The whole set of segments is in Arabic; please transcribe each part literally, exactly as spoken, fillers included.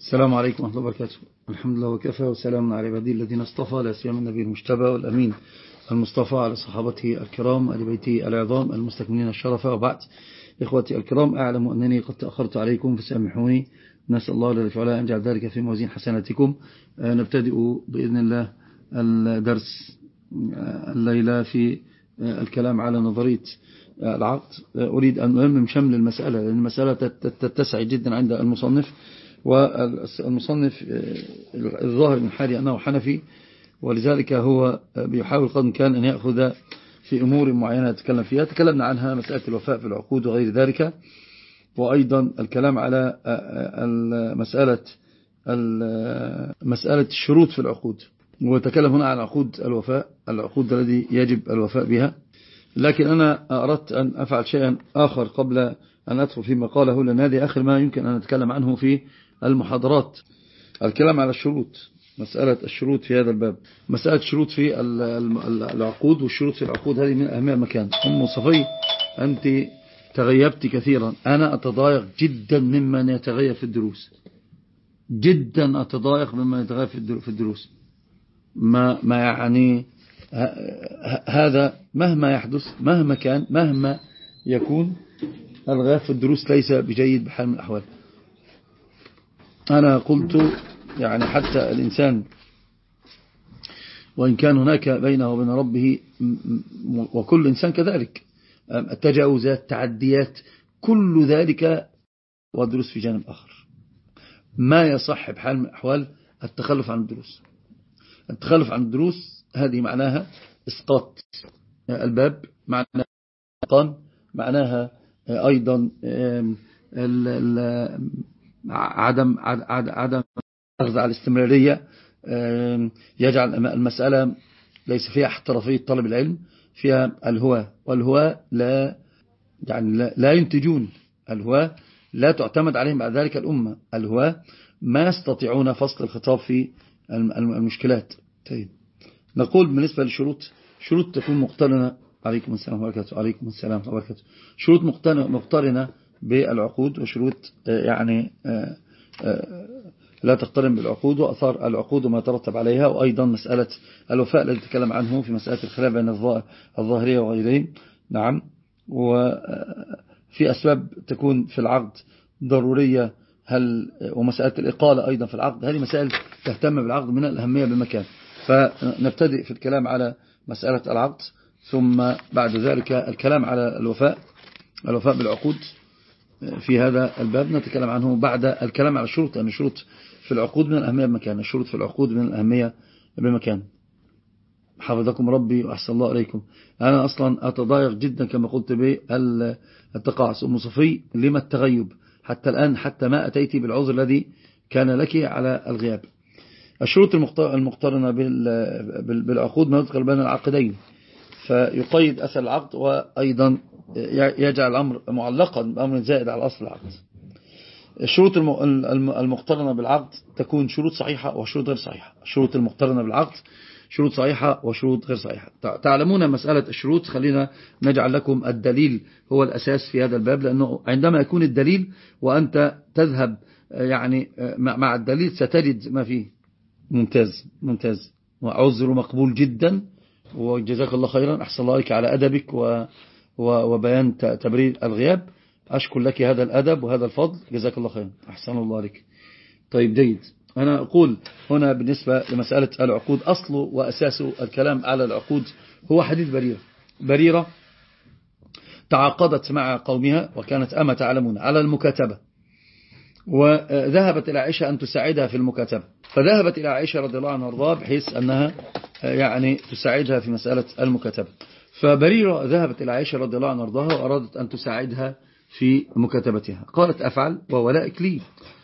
السلام عليكم ورحمة الله وبركاته. الحمد لله وكفى وسلام على عباده الذين اصطفى، لا سيما النبي المجتبى والأمين المصطفى على صحابته الكرام آل بيته العظام المستكملين الشرف. وبعد، إخوتي الكرام، أعلم أنني قد تأخرت عليكم فسامحوني. نسأل الله جل وعلا أن يجعل ذلك في موازين حسناتكم. نبتدئ بإذن الله الدرس الليلة في الكلام على نظرية العقد. أريد أن ألمم شمل المسألة، لأن المسألة تتسع جدا عند المصنف، والمصنف الظاهر من حالي أنه حنفي، ولذلك هو بيحاول قد كان أن يأخذ في أمور معينة يتكلم فيها. تكلمنا عنها مسألة الوفاء في العقود وغير ذلك، وأيضا الكلام على مسألة مسألة الشروط في العقود، وتكلم هنا عن عقود الوفاء، العقود التي يجب الوفاء بها. لكن أنا أردت أن أفعل شيئا آخر قبل أن أدخل فيما قاله، لأن هذه آخر ما يمكن أن نتكلم عنه في المحاضرات. الكلام على الشروط، مسألة الشروط في هذا الباب، مسألة الشروط في العقود، والشروط في العقود هذه من أهم المكان. أم صفي، أنت تغيبت كثيرا، أنا أتضايق جدا ممن يتغيب في الدروس، جدا أتضايق ممن يتغيب في الدروس. ما ما يعني هذا مهما يحدث، مهما كان، مهما يكون، الغياب في الدروس ليس بجيد بحال من الأحوال. أنا قلت يعني حتى الإنسان وإن كان هناك بينه وبين ربه، وكل إنسان كذلك، التجاوزات، تعديات، كل ذلك، والدروس في جانب آخر. ما يصح بحال من الأحوال التخلف عن الدروس. التخلف عن الدروس هذه معناها إسقاط الباب، معناها قان، معناها أيضا عدم عدم أخذ على الاستمرارية، يجعل المسألة ليس فيها احترافية طلب العلم، فيها الهواء، والهواء لا يعني لا, لا ينتجون، الهواء لا تعتمد عليهم بعد ذلك الأمة، الهواء ما يستطيعون فصل الخطاب في المشكلات. طيب، نقول بالنسبة للشروط، شروط تكون مقترنة، عليكم السلام وبركاته، عليكم السلام وبركاته، شروط مقترنة بالعقود، وشروط يعني لا تقترن بالعقود، وأثار العقود وما ترتب عليها، وأيضا مسألة الوفاء الذي تكلم عنه في مسألة الخلاف بين الظاهرية وغيرهم. نعم، وفي أسباب تكون في العقد ضرورية، هل ومسألة الإقالة أيضا في العقد، هذه مسائل تهتم بالعقد من الأهمية بمكان. فنبتدئ في الكلام على مسألة العقد، ثم بعد ذلك الكلام على الوفاء، الوفاء بالعقود في هذا الباب نتكلم عنه بعد الكلام على الشروط، لأن الشروط في العقود من الأهمية بمكان، الشروط في العقود من الأهمية بمكان. حفظكم ربي وأحسن الله عليكم. أنا أصلا أتضايق جدا كما قلت بالتقاعس. أم صفي، لما التغيب حتى الآن، حتى ما أتيت بالعذر الذي كان لك على الغياب. الشروط المقترنة بالعقود ما يذكر بين العقدين، فيقيد أثر العقد، وأيضا يجعل الأمر معلقا بأمر زائد على أصل العقد. الشروط المقترنة بالعقد تكون شروط صحيحة وشروط غير صحيحة. الشروط المقترنة بالعقد شروط صحيحة وشروط غير صحيحة. تعلمون مسألة الشروط، خلينا نجعل لكم الدليل هو الأساس في هذا الباب، لأنه عندما يكون الدليل وأنت تذهب يعني مع الدليل ستجد ما فيه. ممتاز ممتاز، وعذر مقبول جدا، وجزاك الله خيرا، أحسن الله عليك على أدبك و وبيان تبرير الغياب. أشكر لك هذا الأدب وهذا الفضل، جزاك الله خيرا، أحسن الله عليك. طيب جيد، أنا أقول هنا بالنسبة لمسألة العقود، أصله وأساسه الكلام على العقود هو حديث بريرة. بريرة تعاقدت مع قومها، وكانت أما تعلمون على المكاتبة، وذهبت إلى عائشة أن تساعدها في المكاتبة، فذهبت إلى عائشة رضي الله عنها وارضاها بحيث أنها يعني تساعدها في مسألة المكاتبة. فبريرة ذهبت إلى عائشة رضي الله عنها وارضاها وأرادت أن تساعدها في مكاتبتها، قالت أفعل وولائك لي.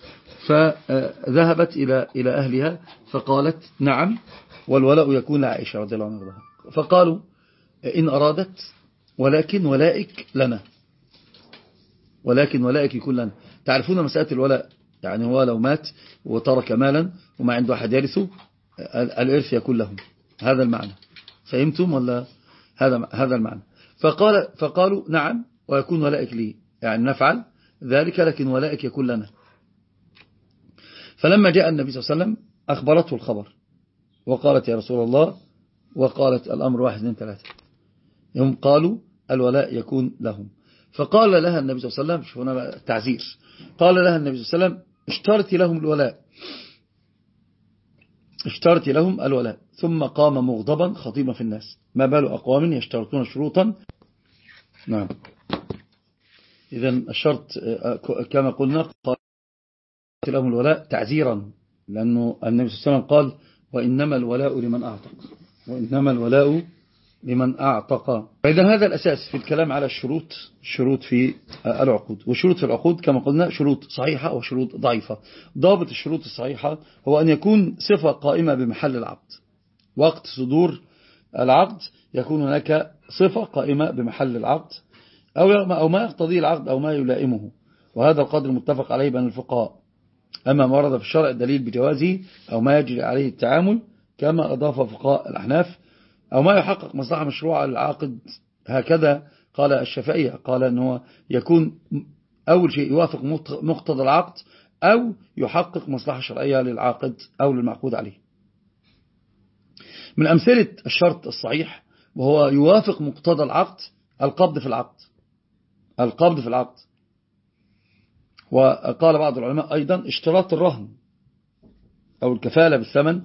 فذهبت إلى إلى أهلها فقالت نعم، والولاء يكون لعائشة رضي الله عنها وارضاها. فقالوا إن أرادت، ولكن ولائك لنا، ولكن ولائك يكون لنا. تعرفون مسألة الولاء، يعني هو لو مات وترك مالا وما عنده أحد يرثه، الإرث يكون لهم، هذا المعنى. فهمتم ولا؟ هذا هذا المعنى. فقال فقالوا نعم ويكون ولائك لي، يعني نفعل ذلك، لكن ولائك يكون لنا. فلما جاء النبي صلى الله عليه وسلم أخبرته الخبر وقالت يا رسول الله، وقالت الأمر واحد اثنين ثلاثة، هم قالوا الولاء يكون لهم. فقال لها النبي صلى الله عليه وسلم، شوف هنا التعزير، قال لها النبي صلى الله عليه وسلم اشترتي لهم الولاء، اشترتي لهم الولاء. ثم قام مغضبا خطيبا في الناس، ما بال أقوام يشترطون شروطا. نعم، إذن الشرط كما قلنا قال لهم الولاء تعزيرا، لأنه النبي صلى الله عليه وسلم قال وإنما الولاء لمن أعتق، وإنما الولاء لمن أعتق. فإذا هذا الأساس في الكلام على الشروط، الشروط في العقود. وشروط في العقود كما قلنا شروط صحيحة وشروط ضعيفة. ضابط الشروط الصحيحة هو أن يكون صفة قائمة بمحل العقد، وقت صدور العقد يكون هناك صفة قائمة بمحل العقد أو ما يقتضيه العقد أو ما يلائمه، وهذا القدر متفق عليه بين الفقهاء. أما ما ورد في الشرع الدليل بجوازه أو ما يجري عليه التعامل كما أضاف فقهاء الأحناف، أو ما يحقق مصلحة مشروعة للعاقد، هكذا قال الشافعية، قال أنه يكون أول شيء يوافق مقتضى العقد أو يحقق مصلحة شرعية للعاقد أو للمعقود عليه. من أمثلة الشرط الصحيح وهو يوافق مقتضى العقد القبض في العقد، القبض في العقد. وقال بعض العلماء أيضا اشتراط الرهن أو الكفالة بالثمن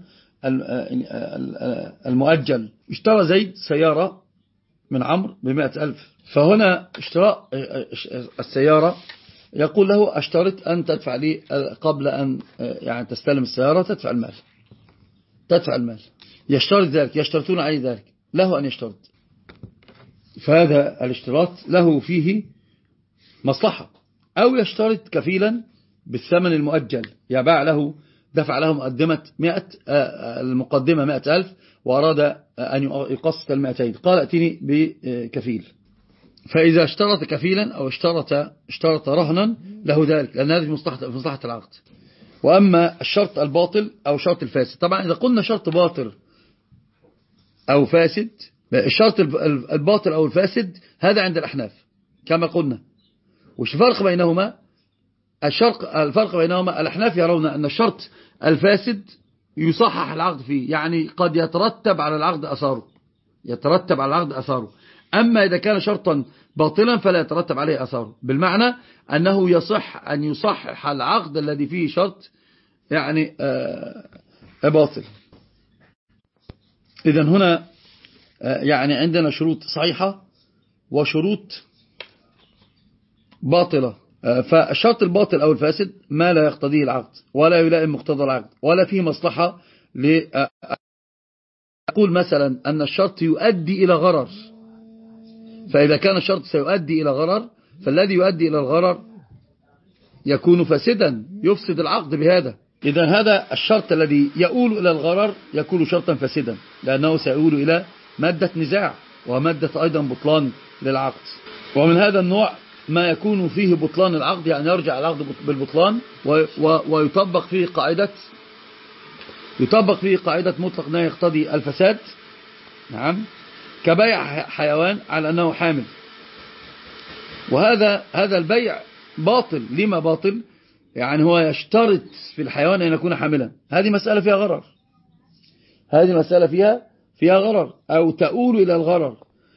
المؤجل. اشترى زيد سيارة من عمرو بمئة ألف، فهنا اشتراء السيارة يقول له اشترط أن تدفع لي قبل أن يعني تستلم السيارة تدفع المال، تدفع المال. يشترط ذلك، يشترطون عليه ذلك، له أن يشترط. فهذا الاشتراط له فيه مصلحة. أو يشترط كفيلا بالثمن المؤجل، يباع له، دفع له مقدمة مئة، المقدمة مئة ألف وأراد أن يقسط المئتين، قال ائتني بكفيل. فإذا اشترط كفيلا أو اشترط اشترط رهنا له ذلك، لأن هذه مصلحة مصلحة العقد. وأما الشرط الباطل أو شرط الفاسد، طبعا إذا قلنا شرط باطل أو فاسد، الشرط الباطل أو الفاسد هذا عند الأحناف كما قلنا. وش الفرق بينهما؟ الشرق الفرق بينهما الأحناف يرون أن الشرط الفاسد يصحح العقد فيه، يعني قد يترتب على العقد أثاره، يترتب على العقد أثاره. أما إذا كان شرطا باطلا فلا يترتب عليه أثاره، بالمعنى أنه يصح أن يصحح العقد الذي فيه شرط يعني آه باطل. إذن هنا آه يعني عندنا شروط صحيحة وشروط باطلة. فالشرط الباطل أو الفاسد ما لا يقتضيه العقد ولا يلائم مقتضى العقد ولا فيه مصلحة. أقول مثلا أن الشرط يؤدي إلى غرر، فإذا كان الشرط سيؤدي إلى غرر فالذي يؤدي إلى الغرر يكون فاسدا، يفسد العقد بهذا. إذا هذا الشرط الذي يؤول إلى الغرر يكون شرطا فاسدا، لأنه سيؤول إلى مادة نزاع ومادة أيضا بطلان للعقد. ومن هذا النوع ما يكون فيه بطلان العقد، يعني يرجع العقد بالبطلان ويطبق فيه قاعدة يطبق فيه قاعدة مطلق لا يقتضي الفساد. نعم، كبيع حيوان على أنه حامل، وهذا هذا البيع باطل. لما باطل؟ يعني هو يشترط في الحيوان أن يكون حاملا، هذه مسألة فيها غرر، هذه مسألة فيها فيها غرر أو تؤول إلى الغرر.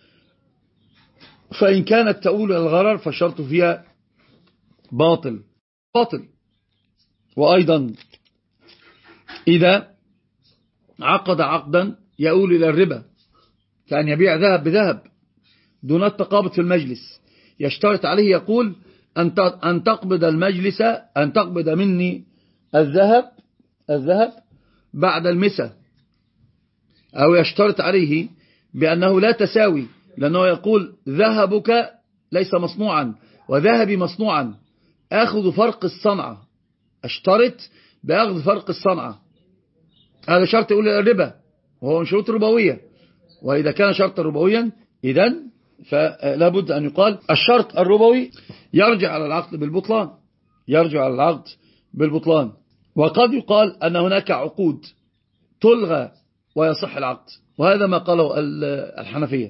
فإن كانت تؤول إلى الغرر فالشرط فيها باطل باطل. وأيضا إذا عقد عقدا يؤول إلى الربا، كأن يبيع ذهب بذهب دون التقابض في المجلس، يشترط عليه يقول أن تقبض المجلس، أن تقبض مني الذهب الذهب بعد المسا. أو يشترط عليه بأنه لا تساوي، لأنه يقول ذهبك ليس مصنوعا وذهبي مصنوعا، أخذ فرق الصنعة، اشترط بأخذ فرق الصنعة. هذا شرط يقول الربا وهو من شروط ربوية، وإذا كان شرطا ربويا إذن فلا بد أن يقال الشرط الربوي يرجع على العقد بالبطلان، يرجع على العقد بالبطلان. وقد يقال أن هناك عقود تلغى ويصح العقد، وهذا ما قاله الحنفية،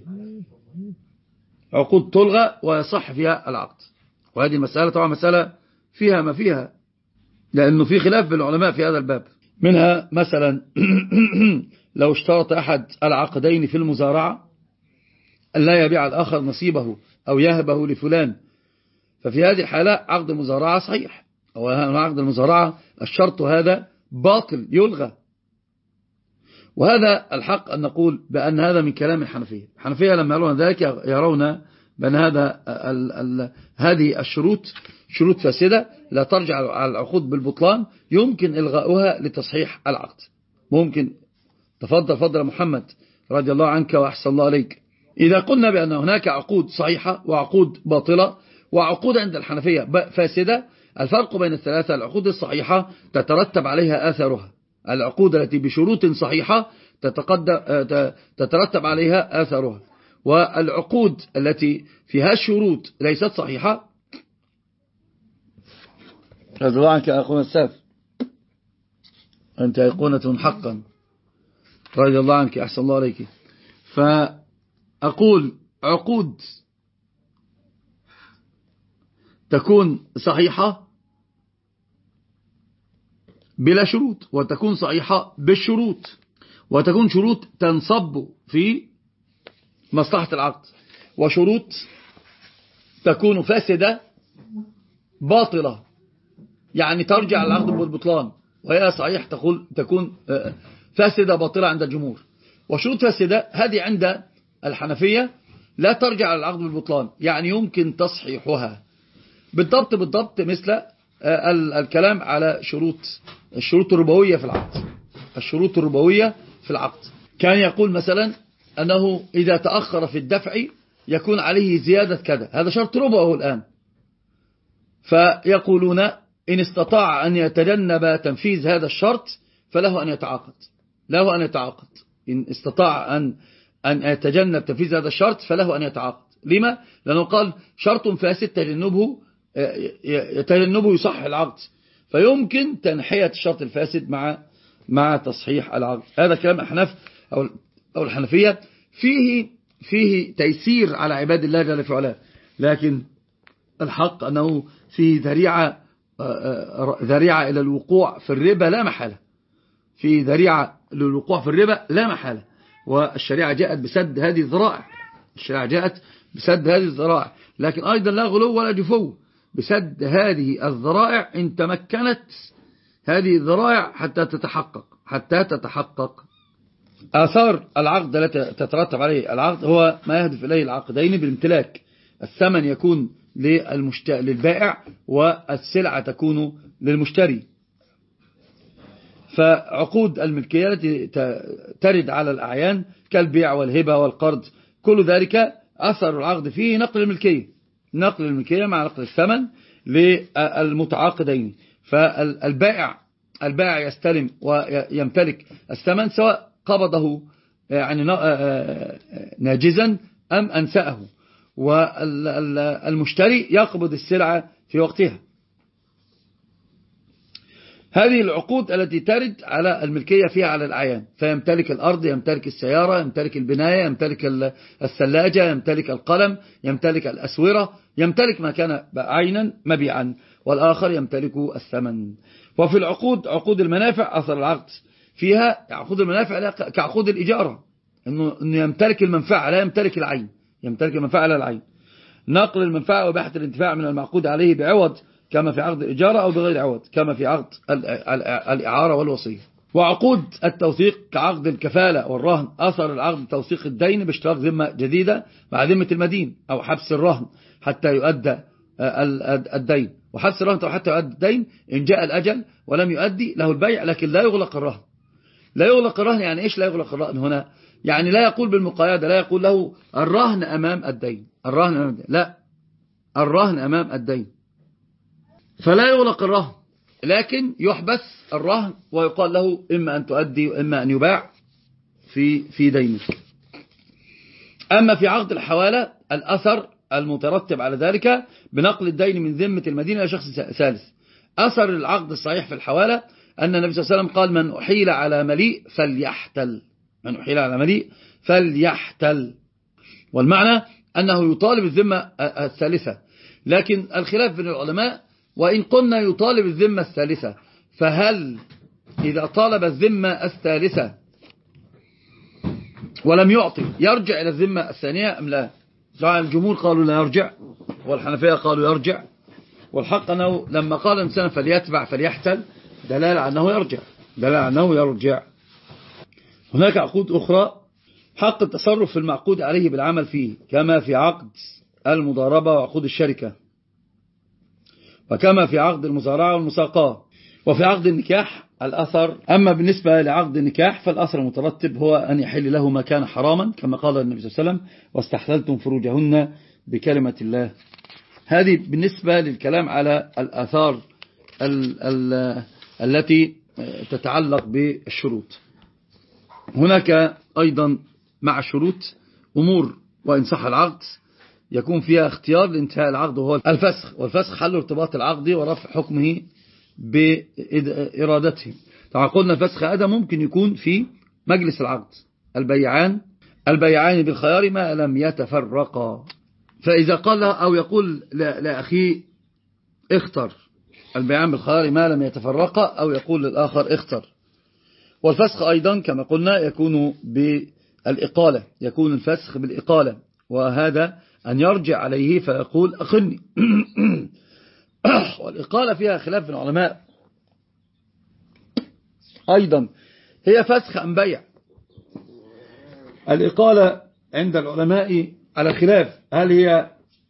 عقود تلغى ويصح فيها العقد. وهذه المسألة طبعا مسألة فيها ما فيها، لأنه في خلاف بين العلماء في هذا الباب. منها مثلا لو اشترط أحد العقدين في المزارعة أن لا يبيع الآخر نصيبه أو يهبه لفلان، ففي هذه الحالة عقد المزارعة صحيح، أو عقد المزارعة الشرط هذا باطل يلغى. وهذا الحق أن نقول بأن هذا من كلام الحنفية. الحنفية لما يرون ذلك يرون بأن هذا ال ال هذه الشروط شروط فاسدة لا ترجع على العقود بالبطلان، يمكن إلغاؤها لتصحيح العقد. ممكن. تفضل فضل محمد رضي الله عنك وأحسن الله عليك. إذا قلنا بأن هناك عقود صحيحة وعقود باطلة وعقود عند الحنفية فاسدة، الفرق بين الثلاثة: العقود الصحيحة تترتب عليها آثارها، العقود التي بشروط صحيحة تترتب عليها آثارها، والعقود التي فيها الشروط ليست صحيحة. رضي الله عنك أخونا الساف، أنت أيقونة حقا، رضي الله عنك أحسن الله عليك. فأقول عقود تكون صحيحة بلا شروط، وتكون صحيحة بالشروط، وتكون شروط تنصب في مصلحة العقد، وشروط تكون فاسدة باطلة يعني ترجع العقد بالبطلان، وهي صحيح تقول تكون فاسدة باطلة عند الجمهور. وشروط فاسدة هذه عند الحنفية لا ترجع العقد بالبطلان، يعني يمكن تصحيحها بالضبط بالضبط مثل الكلام على شروط الشروط الربوية في العقد. الشروط الربوية في العقد كان يقول مثلا أنه إذا تأخر في الدفع يكون عليه زيادة كذا، هذا شرط ربوي الآن. فيقولون إن استطاع أن يتجنب تنفيذ هذا الشرط فله أن يتعاقد، له أن يتعاقد إن استطاع أن أن يتجنب تنفيذ هذا الشرط فله أن يتعاقد. لما؟ لأنه قال شرط فاسد تجنبه يتجنبه يصحح العقد، فيمكن تنحية الشرط الفاسد مع مع تصحيح العقد. هذا كلام أحناف أو أو الحنفية فيه فيه تيسير على عباد الله جل في علاه، لكن الحق أنه فيه ذريعة ذريعة إلى الوقوع في الربا لا محالة، في ذريعة للوقوع في الربا لا محالة. والشريعة جاءت بسد هذه الذرائع، الشريعة جاءت بسد هذه الذرائع، لكن أيضا لا غلو ولا جفو، بسد هذه الذرائع إن تمكنت هذه الذرائع حتى تتحقق حتى تتحقق آثار العقد التي تترتب عليه العقد هو ما يهدف إليه العقدين بالامتلاك. الثمن يكون للبائع والسلعة تكون للمشتري. فعقود الملكية التي ترد على الأعيان كالبيع والهبة والقرض كل ذلك أثر العقد فيه نقل الملكية، نقل الملكية مع نقل الثمن للمتعاقدين. فالبائع البائع يستلم ويمتلك الثمن سواء قبضه يعني ناجزا أم أنسأه، والمشتري يقبض السلعة في وقتها. هذه العقود التي ترد على الملكية فيها على الأعيان، فيمتلك الأرض، يمتلك السيارة، يمتلك البناية، يمتلك الثلاجة، يمتلك القلم، يمتلك الأسورة، يمتلك ما كان عينا مبيعا، والآخر يمتلك الثمن. وفي العقود عقود المنافع أثر العقد فيها عقود المنافع كعقود الإجارة، إنه يمتلك المنفعة لا يمتلك العين، يمتلك المنفعة لا العين. نقل المنفعة وباحة الانتفاع من المعقود عليه بعوض كما في عقد الإجارة أو بغير عوض كما في عقد الإعارة والوصية. وعقود التوثيق كعقد الكفالة والرهن أثر العقد توثيق الدين باشتراك ذمة جديدة مع ذمة المدين أو حبس الرهن حتى يؤدى الدين، وحبس الرهن حتى يؤدى الدين إن جاء الأجل ولم يؤدي له البيع، لكن لا يغلق الرهن. لا يغلق الرهن يعني إيش لا يغلق الرهن هنا؟ يعني لا يقول بالمقايدة، لا يقول له الرهن أمام الدين، الرهن أمام الدين، لا، الرهن أمام الدين. فلا يغلق الرهن لكن يحبس الرهن ويقال له إما أن تؤدي وإما أن يباع في في دينك. أما في عقد الحوالة الأثر المترتب على ذلك بنقل الدين من ذمة المدينة إلى شخص ثالث. أثر العقد الصحيح في الحوالة أن النبي صلى الله عليه وسلم قال من أحيل على مليء فليحتل، من أحيل على مليء فليحتل، والمعنى أنه يطالب الذمة الثالثة. لكن الخلاف بين العلماء وإن قلنا يطالب الذمة الثالثة، فهل إذا طالب الذمة الثالثة ولم يعطي يرجع إلى الذمة الثانية أم لا؟ الجمهور قالوا لا يرجع، والحنفية قالوا يرجع، والحق أنه لما قال الإنسان فليتبع فليحتل دلالة أنه يرجع، دلالة أنه يرجع. هناك عقود أخرى حق التصرف في المعقود عليه بالعمل فيه، كما في عقد المضاربة وعقود الشركة، وكما في عقد المزارعة والمساقاة، وفي عقد النكاح الأثر. أما بالنسبة لعقد النكاح فالأثر المترتب هو أن يحل له ما كان حراما، كما قال النبي صلى الله عليه وسلم واستحللتم فروجهن بكلمة الله. هذه بالنسبة للكلام على الآثار ال ال التي تتعلق بالشروط. هناك أيضا مع الشروط أمور وإن صح العقد يكون فيها اختيار لانتهاء العقد، وهو الفسخ، والفسخ حل ارتباط العقد ورفع حكمه بإرادته. طبعا قلنا الفسخ هذا ممكن يكون في مجلس العقد، البيعان البيعان بالخيار ما لم يتفرقا، فإذا قال أو يقول لأخيه اختر، البيعان بالخيار ما لم يتفرقا، أو يقول للآخر اختر. والفسخ أيضا كما قلنا يكون بالإقالة، يكون الفسخ بالإقالة، وهذا أن يرجع عليه فيقول أقلني. والإقالة فيها خلاف من العلماء أيضا، هي فسخ أم بيع؟ الإقالة عند العلماء على خلاف، هل هي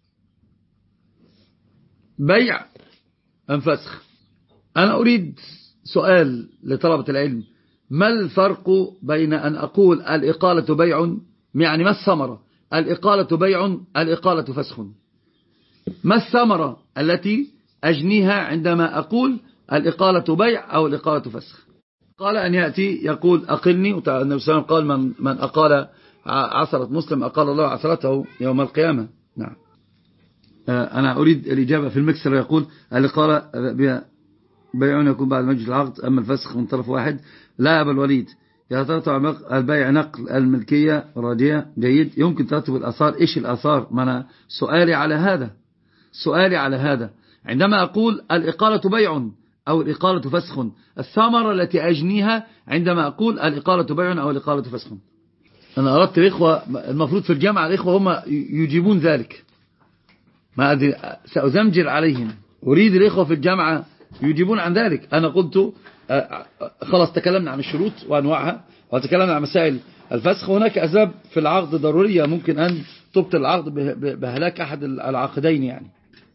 بيع أم فسخ؟ أنا أريد سؤال لطلبة العلم، ما الفرق بين أن أقول الإقالة بيع، يعني ما الثمرة؟ الإقالة بيع، الإقالة فسخ. ما الثمرة التي أجنيها عندما أقول الإقالة بيع أو الإقالة فسخ؟ قال أن يأتي يقول أقلني، والنبي صلى الله عليه وسلم قال من, من أقال عثرة مسلم أقال الله عثرته يوم القيامة. نعم. أنا أريد الإجابة في المكسر. يقول الإقالة بيع يكون بعد مجلس العقد، أما الفسخ من طرف واحد. لا أبا الوليد، يترتب البيع نقل الملكية راجية جيد، يمكن ترتب الأثار. إيش الأثار؟ ما أنا سؤالي على هذا، سؤالي على هذا عندما أقول الإقالة بيع أو الإقالة فسخ، الثمرة التي أجنيها عندما أقول الإقالة بيع أو الإقالة فسخ. أنا أردت الإخوة المفروض في الجامعة الإخوة هم يجيبون ذلك، ما أدري سأزمجر عليهم. أريد الإخوة في الجامعة يجيبون عن ذلك. أنا قلت خلاص تكلمنا عن الشروط وأنواعها، وتكلمنا عن مسائل الفسخ. هناك أسباب في العقد ضرورية ممكن أن تبطل العقد بهلاك أحد العاقدين، يعني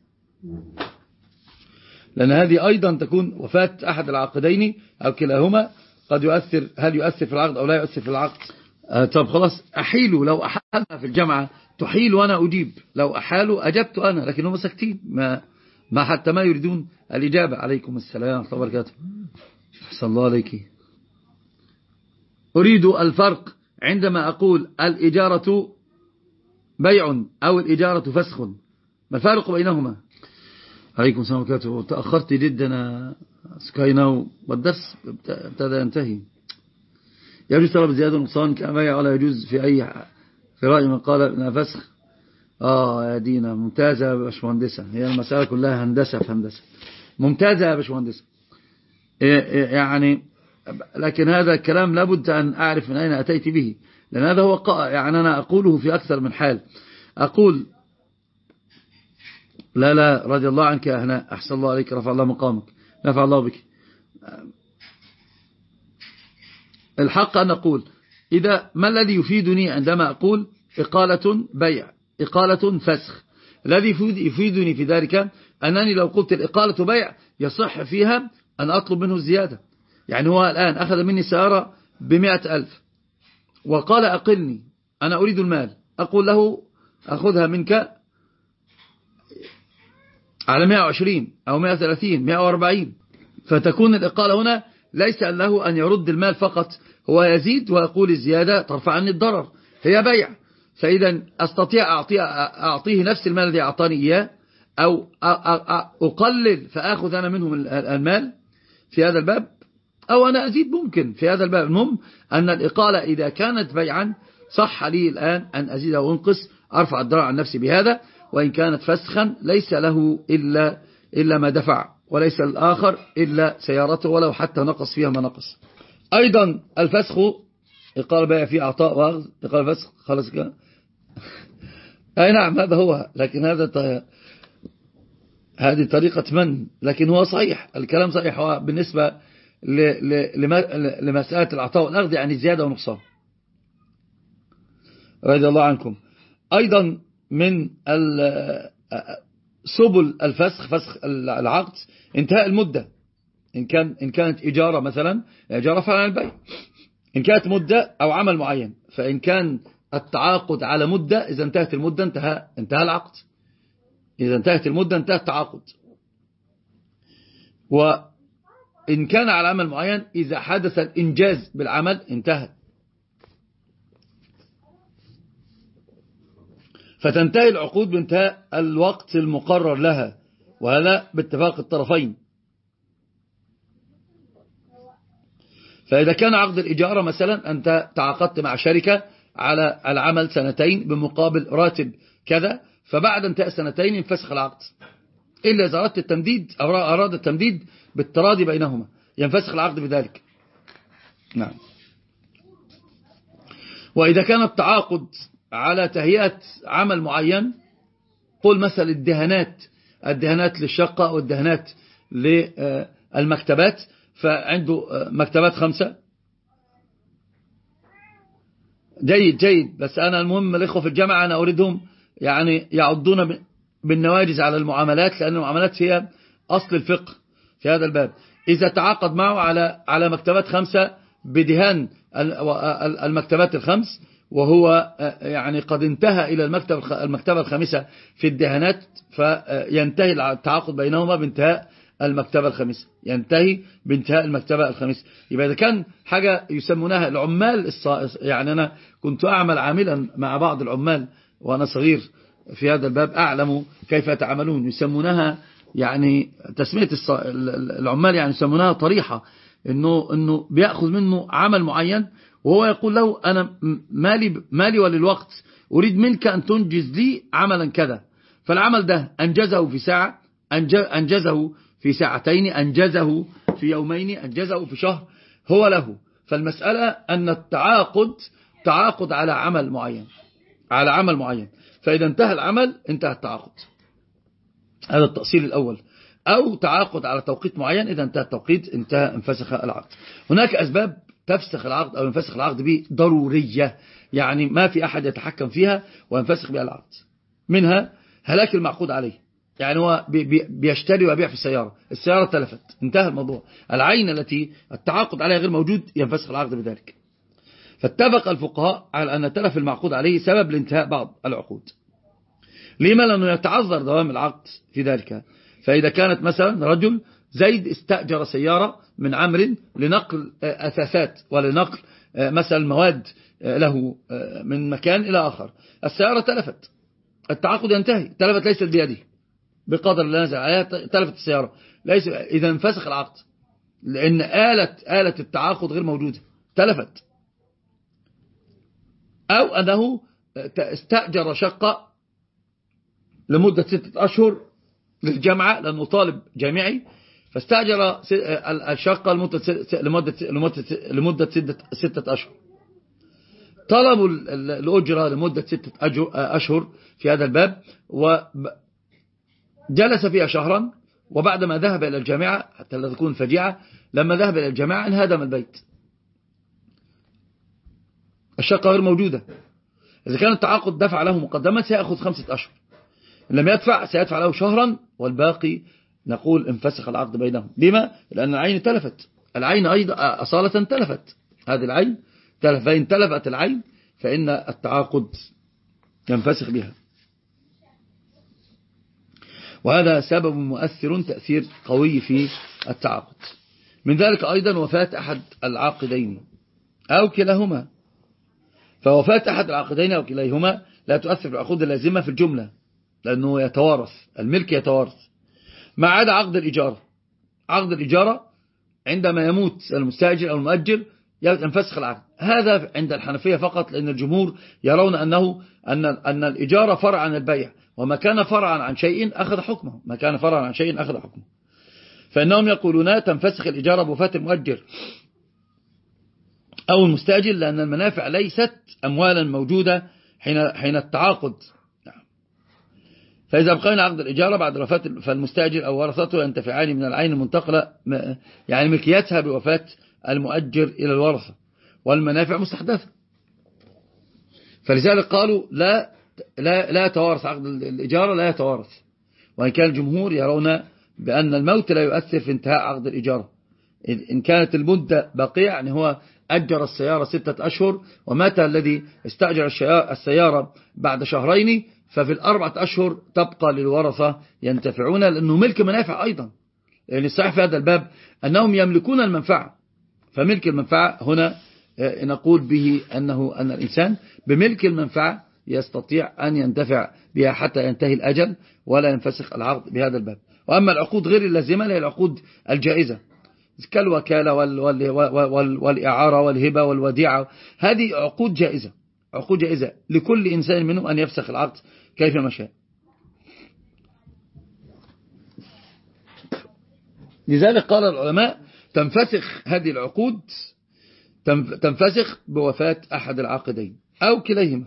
لأن هذه أيضا تكون وفاة أحد العاقدين أو كلاهما قد يؤثر، هل يؤثر في العقد أو لا يؤثر في العقد. آه طب خلاص أحيلوا، لو أحالنا في الجامعة تحيل وأنا أجيب، لو أحالوا أجبت أنا، لكن هم ساكتين، ما, ما حتى ما يريدون الإجابة. عليكم السلام ورحمة الله وبركاته. أحسن الله عليك. أريد الفرق عندما أقول الإجارة بيع أو الإجارة فسخ، ما الفارق بينهما؟ عليكم السلام ورحمة الله وبركاته. تأخرت جدا سكاينا والدرس ابتدى ينتهي. يجوز طلب زيادة ونقصان كبيع ولا يجوز في أي في رأي من قال إنها فسخ؟ آه يا دينا ممتازة يا باشمهندسة، هي المسألة كلها هندسة في هندسة. ممتازة يا باشمهندسة. يعني لكن هذا الكلام لابد أن أعرف من أين أتيت به، لأن هذا هو يعني أنا أقوله في أكثر من حال. أقول لا لا رضي الله عنك يا هناء، أحسن الله عليك، رفع الله مقامك، نفع الله بك. الحق أن أقول إذا ما الذي يفيدني عندما أقول إقالة بيع إقالة فسخ؟ الذي يفيدني في ذلك أنني لو قلت الإقالة بيع يصح فيها أن أطلب منه الزيادة. يعني هو الآن أخذ مني سيارة بمئة ألف وقال أقلني، أنا أريد المال، أقول له أخذها منك على مئة وعشرين أو مئة وثلاثين مئة وأربعين، فتكون الإقالة هنا ليس له أن يرد المال فقط، هو يزيد ويقول الزيادة ترفع عني الضرر، هي بيع. فإذا أستطيع أعطيه, أعطيه نفس المال الذي أعطاني إياه، أو أقلل فأخذ أنا منهم المال في هذا الباب، أو أنا أزيد ممكن في هذا الباب. المهم أن الإقالة إذا كانت بيعا صح لي الآن أن أزيد أو أنقص، أرفع الضرر عن نفسي بهذا. وإن كانت فسخا ليس له إلا إلا ما دفع، وليس الآخر إلا سيارته ولو حتى نقص فيها ما نقص. أيضا الفسخ يقال بقى في عطاء وأخذ، يقال فسخ خلاص كده. أي نعم هذا هو، لكن هذا هذه طريقة من، لكن هو صحيح، الكلام صحيح. هو بالنسبة لمسألة العطاء والأخذ يعني زيادة ونقصان رضي الله عنكم. أيضا من سبل الفسخ، فسخ العقد، انتهاء المدة. إن كان إن كانت إجارة مثلا، إجارة فعلا البيع. إن كانت مدة أو عمل معين، فإن كان التعاقد على مدة، إذا انتهت المدة انتهى انتهى العقد. إذا انتهت المدة انتهى التعاقد. وإن كان على عمل معين، إذا حدث الإنجاز بالعمل انتهى. فتنتهي العقود بانتهاء الوقت المقرر لها، وهذا باتفاق الطرفين. فإذا كان عقد الإجارة مثلا، أنت تعاقدت مع شركة على العمل سنتين بمقابل راتب كذا، فبعد انتهاء سنتين ينفسخ العقد، إلا إذا أردت التمديد أو أراد التمديد بالتراضي بينهما، ينفسخ العقد بذلك. نعم. وإذا كان التعاقد على تهيئة عمل معين، قل مثلا الدهانات الدهانات للشقة والدهانات للمكتبات، فعنده مكتبات خمسة، جيد جيد، بس أنا المهم الإخوة في الجامعة أنا أريدهم يعني يعضون بالنواجز على المعاملات، لأن المعاملات هي أصل الفقه في هذا الباب. إذا تعاقد معه على على مكتبات خمسة بدهان المكتبات الخمس، وهو يعني قد انتهى إلى المكتبة المكتبة الخامسة في الدهانات، فينتهي التعاقد بينهما بانتهاء المكتبة الخامسة، ينتهي بانتهاء المكتبة الخامسة. يبقى إذا كان حاجة يسمونها العمال الصائص، يعني أنا كنت أعمل عاملا مع بعض العمال وأنا صغير في هذا الباب، أعلم كيف يتعاملون. يسمونها يعني تسمية العمال، يعني يسمونها طريحة، إنه إنه بيأخذ منه عمل معين، وهو يقول له أنا مالي مالي وللوقت، أريد منك أن تنجز لي عملا كذا. فالعمل ده أنجزه في ساعة، أنجزه في ساعتين، أنجزه في يومين، أنجزه في شهر، هو له. فالمسألة أن التعاقد تعاقد على عمل معين، على عمل معين، فإذا انتهى العمل انتهى التعاقد. هذا التأصيل الأول. أو تعاقد على توقيت معين، إذا انتهى التوقيت انتهى انفسخ العقد. هناك أسباب تفسخ العقد أو ينفسخ العقد به ضرورية، يعني ما في أحد يتحكم فيها وينفسخ بها العقد. منها هلاك المعقود عليه، يعني هو بيشتري ويبيع في السيارة، السيارة تلفت، انتهى الموضوع. العين التي التعاقد عليها غير موجود، ينفسخ العقد بذلك. فاتفق الفقهاء على أن تلف المعقود عليه سبب لانتهاء بعض العقود. لما؟ لأنه يتعذر دوام العقد في ذلك. فإذا كانت مثلا رجل زيد استأجر سيارة من عمرو لنقل أثاثات ولنقل مثلا مواد له من مكان إلى آخر، السيارة تلفت، التعاقد ينتهي، تلفت ليست بيده بقدر الله نزل عليها، تلفت السيارة، ليس إذا انفسخ العقد، لأن آلة آلة التعاقد غير موجودة، تلفت. أو أنه استأجر شقة لمدة ستة أشهر للجامعة، لأنه طالب جامعي، فاستأجر الشقة لمدة لمدة لمدة لمدة ستة أشهر. طلبوا الأجرة لمدة ستة أشهر في هذا الباب، وجلس فيها شهرا، وبعدما ذهب إلى الجامعة حتى لا تكون فجيعة، لما ذهب إلى الجامعة انهدم البيت، الشقة غير موجودة. إذا كان التعاقد دفع له مقدما سيأخذ خمسة أشهر، إن لم يدفع سيدفع له شهرا، والباقي نقول انفسخ العقد بينهم. لما؟ لأن العين تلفت، العين أيضا أصالة تلفت، هذه العين تلف، فإن تلفت العين فإن التعاقد ينفسخ بها. وهذا سبب مؤثر تأثير قوي في التعاقد. من ذلك أيضا وفاة أحد العاقدين أو كلاهما. فوفاة أحد العاقدين أو كليهما لا تؤثر العقود اللازمة في الجملة، لأنه يتوارث، الملك يتوارث، ما عدا عقد الإجارة. عقد الإجارة عندما يموت المستأجر أو المؤجر ينفسخ العقد. هذا عند الحنفية فقط، لأن الجمهور يرون أنه أن أن الإجارة فرع عن البيع، وما كان فرعا عن شيء أخذ حكمه، ما كان فرعا عن شيء أخذ حكمه. فإنهم يقولون تنفسخ الإجارة بوفاة المؤجر أو المستأجر، لأن المنافع ليست أموالا موجودة حين حين التعاقد. فإذا بقينا عقد الإجارة بعد وفاة فالمستأجر أو ورثته ينتفعان من العين المنتقلة، يعني ملكيتها بوفاة المؤجر إلى الورثة، والمنافع مستحدثة. فلذلك قالوا لا لا لا يتوارث عقد الإجارة، لا يتوارث، وإن كان الجمهور يرون بأن الموت لا يؤثر في انتهاء عقد الإجارة. إن كانت المدة باقية، يعني هو أجر السيارة ستة أشهر ومات الذي استأجر السيارة بعد شهرين، ففي الأربعة أشهر تبقى للورثة ينتفعون، لأنه ملك منافع أيضا. يعني الصحيح في هذا الباب أنهم يملكون المنفعة، فملك المنفعة هنا نقول به أنه أن الإنسان بملك المنفعة يستطيع أن ينتفع بها حتى ينتهي الأجل ولا ينفسخ العقد بهذا الباب. وأما العقود غير اللازمة هي العقود الجائزة كالوكالة وال وال وال والإعارة والهبة والوديعة، هذه عقود جائزة، عقود جائزة لكل إنسان منهم أن يفسخ العقد كيفما شاء. لذلك قال العلماء تنفسخ هذه العقود، تنفسخ بوفاة أحد العاقدين أو كليهما،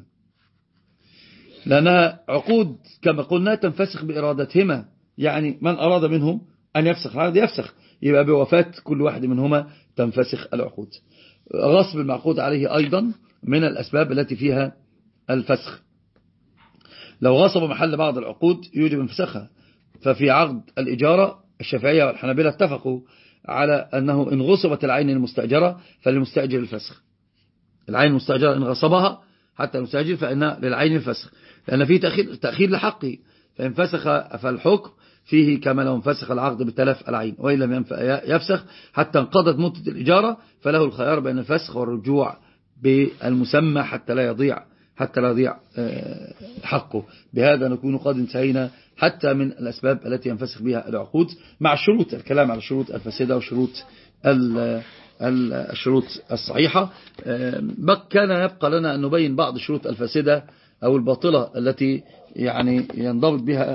لأنها عقود كما قلنا تنفسخ بإرادتهما، يعني من أراد منهم أن يفسخ العقد يفسخ، يبقى بوفاة كل واحد منهما تنفسخ العقود. غصب المعقود عليه أيضا من الأسباب التي فيها الفسخ، لو غصب محل بعض العقود يوجب انفساخها. ففي عقد الإجارة الشافعية والحنابلة اتفقوا على أنه إن غصبت العين المستأجرة فللمستأجر الفسخ، العين المستأجرة إن غصبها حتى المستأجر فإن للعين الفسخ، لأن فيه تأخير, تأخير لحقه، فإن فسخ فالحكم فيه كما لو انفسخ العقد بتلف العين، وإن لم يفسخ حتى انقضت مدة الإجارة فله الخيار بين الفسخ والرجوع بالمسمى حتى لا يضيع حتى لا يضيع حقه. بهذا نكون قد انتهينا حتى من الأسباب التي ينفسخ بها العقود، مع الشروط، الكلام على الشروط الفاسدة وشروط الشروط الصحيحة. كان يبقى لنا أن نبين بعض الشروط الفاسدة أو الباطلة التي يعني ينضبط بها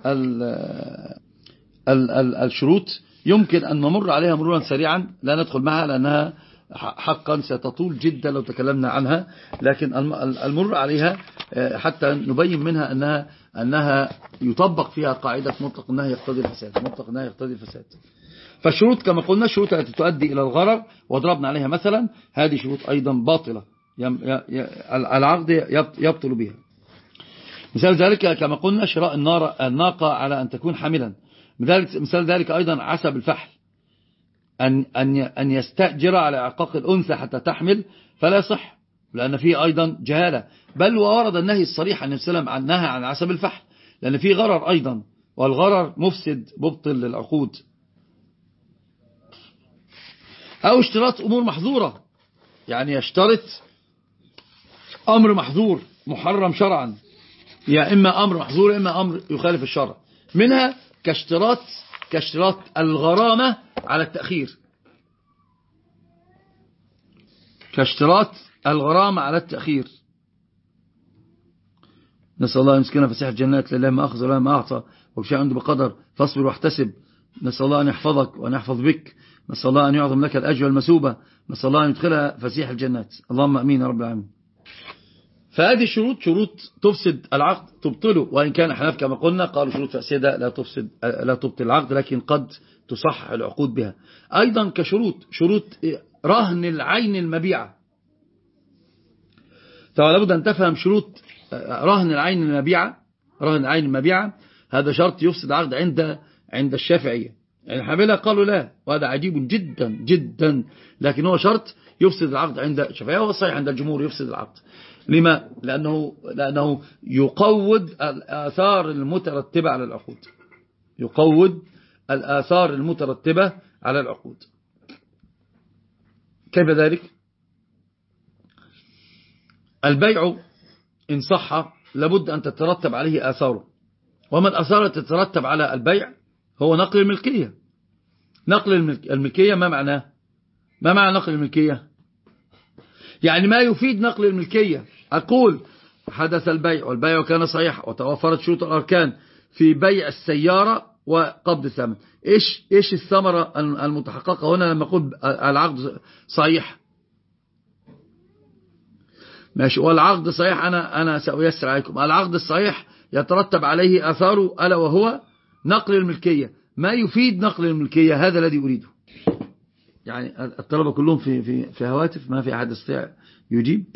الشروط، يمكن أن نمر عليها مرورا سريعا لا ندخل معها لأنها حقا ستطول جدا لو تكلمنا عنها، لكن المر عليها حتى نبين منها أنها أنها يطبق فيها قاعدة مطلق النهي يقتضي الفساد، مطلق النهي يقتضي الفساد. فالشروط كما قلنا الشروط التي تؤدي إلى الغرر وضربنا عليها مثلا، هذه شروط أيضا باطلة العقد يبطل بها. مثال ذلك كما قلنا شراء النار الناقة على أن تكون حاملا. مثال ذلك أيضا عسب الفحل، أن أن أن يستأجر على عقاق الأنثى حتى تحمل فلا صح، لأن فيه أيضا جهالة، بل وورد النهي الصريح عن السلام عن نهى عن عسب الفحل، لأن فيه غرر أيضا، والغرر مفسد مبطل للعقود. أو اشتراط أمور محظورة، يعني يشترط أمر محظور محرم شرعا، يا إما أمر محظور إما أمر يخالف الشرع، منها كاشتراط كاشتراط الغرامة على التأخير، كاشتراط الغرامة على التأخير. نسأل الله أن يسكننا فسيح الجنات، لله ما أخذ ولا ما أعطى وبشيء عنده بقدر، فاصبر واحتسب. نسأل الله أن يحفظك وأن يحفظ بك، نسأل الله أن يعظم لك الأجر والمثوبة، نسأل الله أن يدخلها فسيح الجنات، اللهم أمين يا رب العالمين. فهذه الشروط شروط تفسد العقد تبطله، وإن كان الحنفية كما قلنا قالوا شروط فاسدة لا تفسد لا تبطل العقد، لكن قد تصحح العقود بها. أيضا كشروط شروط رهن العين المبيعة. طبعا لابد أن تفهم شروط رهن العين المبيعة. رهن العين المبيعة هذا شرط يفسد العقد عند عند الشافعية، يعني الحنابلة قالوا لا، وهذا عجيب جدا جدا، لكن هو شرط يفسد العقد عند الشافعية، والصحيح عند الجمهور يفسد العقد. لما؟ لأنه, لأنه يقود الآثار المترتبة على العقود، يقود الآثار المترتبة على العقود. كيف ذلك؟ البيع إن صح لابد أن تترتب عليه آثاره، وما الآثار التي تترتب على البيع هو نقل الملكية. نقل الملكية ما معناه؟ ما معنى نقل الملكية؟ يعني ما يفيد نقل الملكية. أقول حدث البيع والبيع كان صحيح وتوفرت شروط الأركان في بيع السيارة وقبض الثمن، إيش إيش الثمرة المتحققة هنا لما أقول العقد صحيح؟ ماشي، والعقد صحيح أنا أنا سأيسر عليكم. العقد الصحيح يترتب عليه آثاره ألا وهو نقل الملكية. ما يفيد نقل الملكية؟ هذا الذي أريده. يعني الطلبة كلهم في في في هواتف، ما في أحد يستطيع يجيب.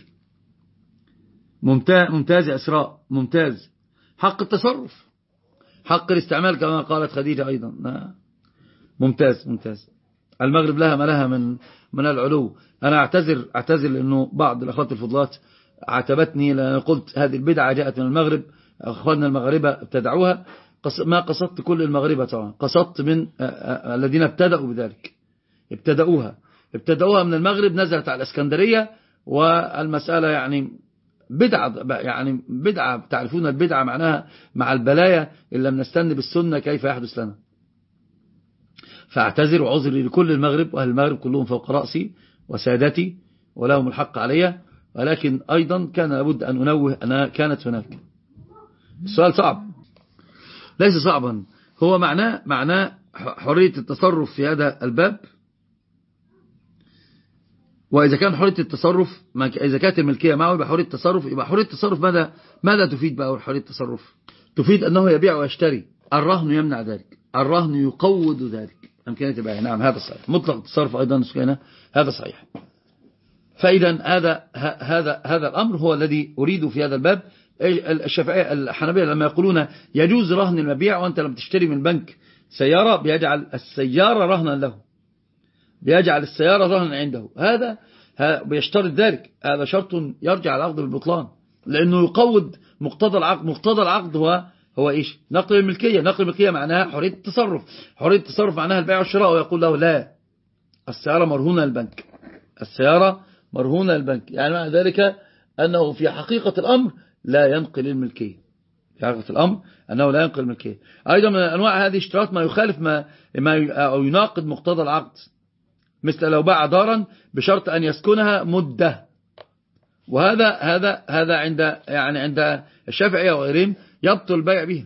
ممتاز ممتاز يا إسراء، ممتاز. حق التصرف، حق الاستعمال كما قالت خديجة أيضا. ممتاز ممتاز. المغرب لها ما لها من من العلو. أنا أعتذر أعتذر لأنه بعض الأخوات الفضلات عاتبتني لأن قلت هذه البدعة جاءت من المغرب، أخواننا المغاربة ابتدعوها. ما قصدت كل المغاربة طبعا، قصدت من الذين ابتدأوا بذلك، ابتدأوها ابتدأوها من المغرب، نزلت على الإسكندرية، والمسألة يعني بدعة، يعني بدعة. تعرفون البدعة معناها مع البلايا إن لم نستنى بالسنة كيف يحدث لنا. فاعتذر وعذري لكل المغرب، وأهل المغرب كلهم فوق رأسي وسادتي ولهم الحق علي، ولكن أيضا كان لابد أن أنوه أنها كانت هناك. السؤال صعب، ليس صعبا، هو معناه معناه حرية التصرف في هذا الباب. وإذا كان حرية التصرف، إذا كانت الملكية معه يبقى حرية التصرف، يبقى حرية التصرف ماذا ماذا تفيد بقى حرية التصرف؟ تفيد أنه يبيع ويشتري. الرهن يمنع ذلك، الرهن يقوض ذلك أمكانية البيع. نعم هذا صحيح. مطلق التصرف أيضا هذا صحيح. فإذا هذا هذا هذا الأمر هو الذي أريد في هذا الباب. الشافعية الحنبلة لما يقولون يجوز رهن المبيع، وأنت لما تشتري من بنك سيارة بيجعل السيارة رهنا له، بيجعل السيارة رهنا عنده، هذا بيشترط ذلك. هذا شرط يرجع العقد بالبطلان، لأنه يقوض مقتضى العقد. مقتضى العقد هو هو إيش؟ نقل الملكية. نقل الملكية معناها حرية التصرف. حرية التصرف معناها البيع والشراء. ويقول له لا، السيارة مرهونة للبنك، السيارة مرهونة للبنك، يعني معنى ذلك أنه في حقيقة الأمر لا ينقل الملكية. في حقيقة الأمر أنه لا ينقل الملكية. أيضا من أنواع هذه اشتراط ما يخالف ما, ما أو يناقض مقتضى العقد، مثل لو باع دارا بشرط أن يسكنها مدة، وهذا هذا هذا عند يعني عند الشافعية وغيرهم يبطل البيع به.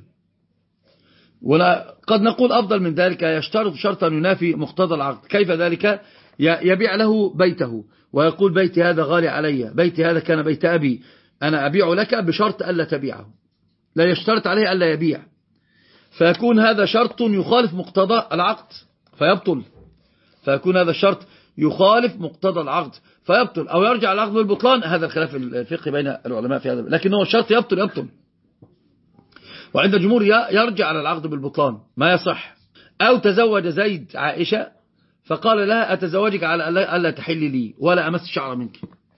وقد نقول أفضل من ذلك، يشترط شرطا ينافي مقتضى العقد. كيف ذلك؟ يبيع له بيته ويقول بيتي هذا غالي علي، بيتي هذا كان بيت أبي، أنا أبيع لك بشرط ألا تبيعه. لا يشترط عليه ألا يبيع، فيكون هذا شرط يخالف مقتضى العقد فيبطل. فيكون هذا الشرط يخالف مقتضى العقد فيبطل، أو يرجع العقد بالبطلان. هذا الخلاف الفقهي بين العلماء في هذا، لكن هو الشرط يبطل يبطل. وعند الجمهور يرجع على العقد بالبطلان، ما يصح. أو تزوج زيد عائشة فقال لها أتزوجك على ألا تحلي لي ولا أمس شعر منك،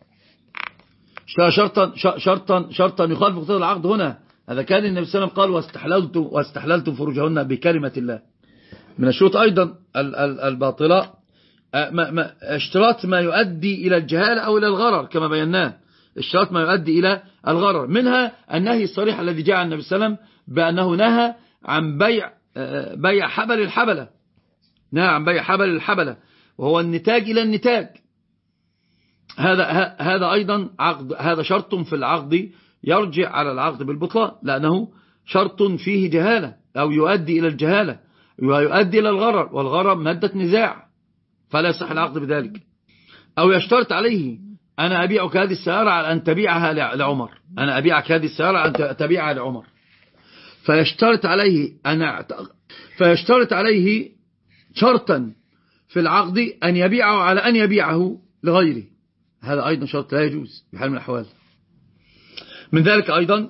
شرطا شرطا شرطا يخالف مقتضى العقد هنا. هذا كان النبي صلى الله عليه وسلم قال واستحللتم واستحللتم فروجهن بكلمة الله. من الشروط أيضا الباطلة اشتراط ما يؤدي إلى الجهالة أو إلى الغرر كما بيناه. اشتراط ما يؤدي إلى الغرر، منها النهي الصريح الذي جاء عن النبي صلى الله عليه وسلم بأنه نهى عن بيع بيع حبل الحبلة، نهى عن بيع حبل الحبلة وهو النتاج إلى النتاج. هذا هذا أيضا عقد، هذا شرط في العقد يرجع على العقد بالبطلان، لأنه شرط فيه جهالة أو يؤدي إلى الجهالة ويؤدي إلى الغرر، والغرر مادة نزاع فلا يصح العقد بذلك. أو يشترط عليه أنا أبيعك هذه السيارة على أن تبيعها لعمر، أنا أبيعك هذه السيارة على أن تبيعها لعمر، فيشترط عليه أنا فيشترط عليه شرطا في العقد أن يبيعه على أن يبيعه لغيره. هذا أيضا شرط لا يجوز بحال من الأحوال. من ذلك أيضا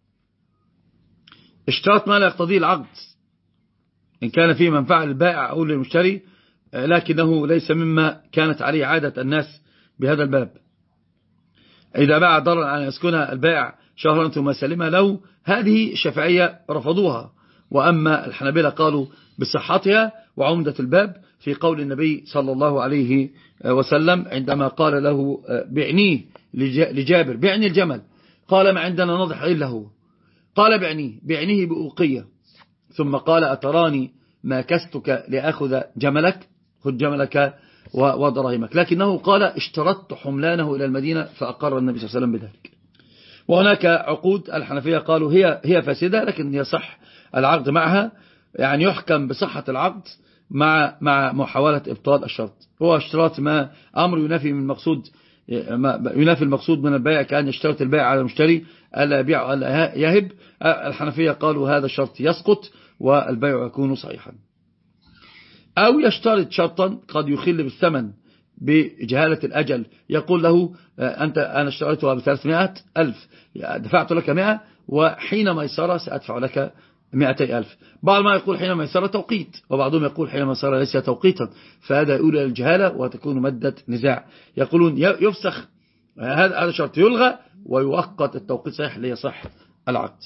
اشتراط ما لا يقتضيه العقد، إن كان فيه منفعة للبائع أو للمشتري لكنه ليس مما كانت عليه عادة الناس بهذا الباب. إذا باع ضررا على يسكنها البائع شهرا ثم سلمها له، هذه الشافعية رفضوها، وأما الحنابلة قالوا بصحتها. وعمدة الباب في قول النبي صلى الله عليه وسلم عندما قال له بعنيه لجابر، بعني الجمل، قال ما عندنا نضح إلا هو، قال بعنيه بعنيه بأوقية، ثم قال أتراني ما كستك لأخذ جملك، خذ جملك ودراهمك، لكنه قال اشترطت حملانه إلى المدينة فأقر النبي صلى الله عليه وسلم بذلك. وهناك عقود الحنفية قالوا هي هي فاسدة لكن يصح العقد معها، يعني يحكم بصحة العقد مع مع محاولة إبطال الشرط. هو اشتراط ما أمر ينافي من المقصود، ينافي المقصود من البيع، كأن يشترط البيع على المشتري ألا يبيع ألا يهب. الحنفية قالوا هذا الشرط يسقط والبيع يكون صحيحا. أو يشترط شرطا قد يخل بالثمن بجهالة الأجل، يقول له أنت أنا اشتريتها بثلاثمائة ألف، دفعت لك مائة وحين ميسرة سأدفع لك مائتي ألف. بعض ما يقول حين ميسرة توقيت، وبعضهم يقول حين ميسرة ليس توقيتا، فهذا يقول إلى الجهالة وتكون مادة نزاع. يقولون يفسخ هذا هذا شرط يلغى ويؤقت التوقيت صحيح ليصح العقد.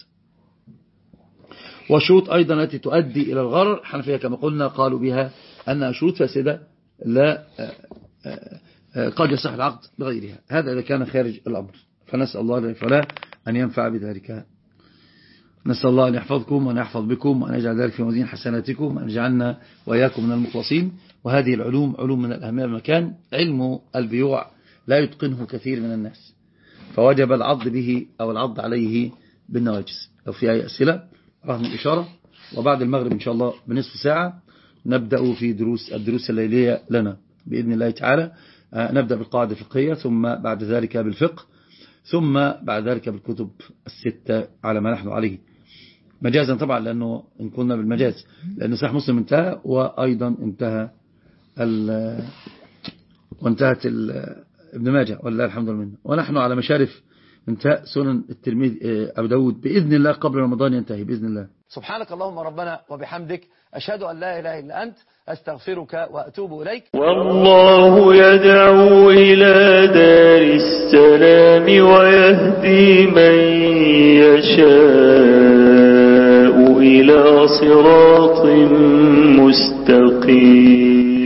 وشروط أيضا التي تؤدي إلى الغرر الحنفية كما قلنا قالوا بها أنها شروط فاسدة لا قد يصح العقد بغيرها، هذا إذا كان خارج الأمر. فنسأل الله جل وعلا أن ينفع بذلك. نسأل الله أن يحفظكم وأن يحفظ بكم وأن يجعل ذلك في موازين حسناتكم وأن يجعلنا وإياكم من المخلصين. وهذه العلوم علوم من الأهمية بمكان. علم البيوع لا يتقنه كثير من الناس، فوجب العض به أو العض عليه بالنواجس. لو في أي أسئلة رغم الإشارة، وبعد المغرب إن شاء الله بنصف ساعة نبدأ في دروس الدروس الليلية لنا بإذن الله تعالى. نبدأ بالقاعدة الفقهية، ثم بعد ذلك بالفقه، ثم بعد ذلك بالكتب الستة على ما نحن عليه مجازا طبعا، لأنه إن كنا بالمجاز، لأن صحيح مسلم انتهى وأيضا انتهى ال وانتهت ابن ماجه والله الحمد لله، ونحن على مشارف انتهاء سنن الترمذي أبو داود بإذن الله قبل رمضان ينتهي بإذن الله. سبحانك اللهم ربنا وبحمدك، أشهد أن لا إله إلا أنت، أستغفرك وأتوب إليك. والله يدعو إلى دار السلام ويهدي من يشاء إلى صراط مستقيم.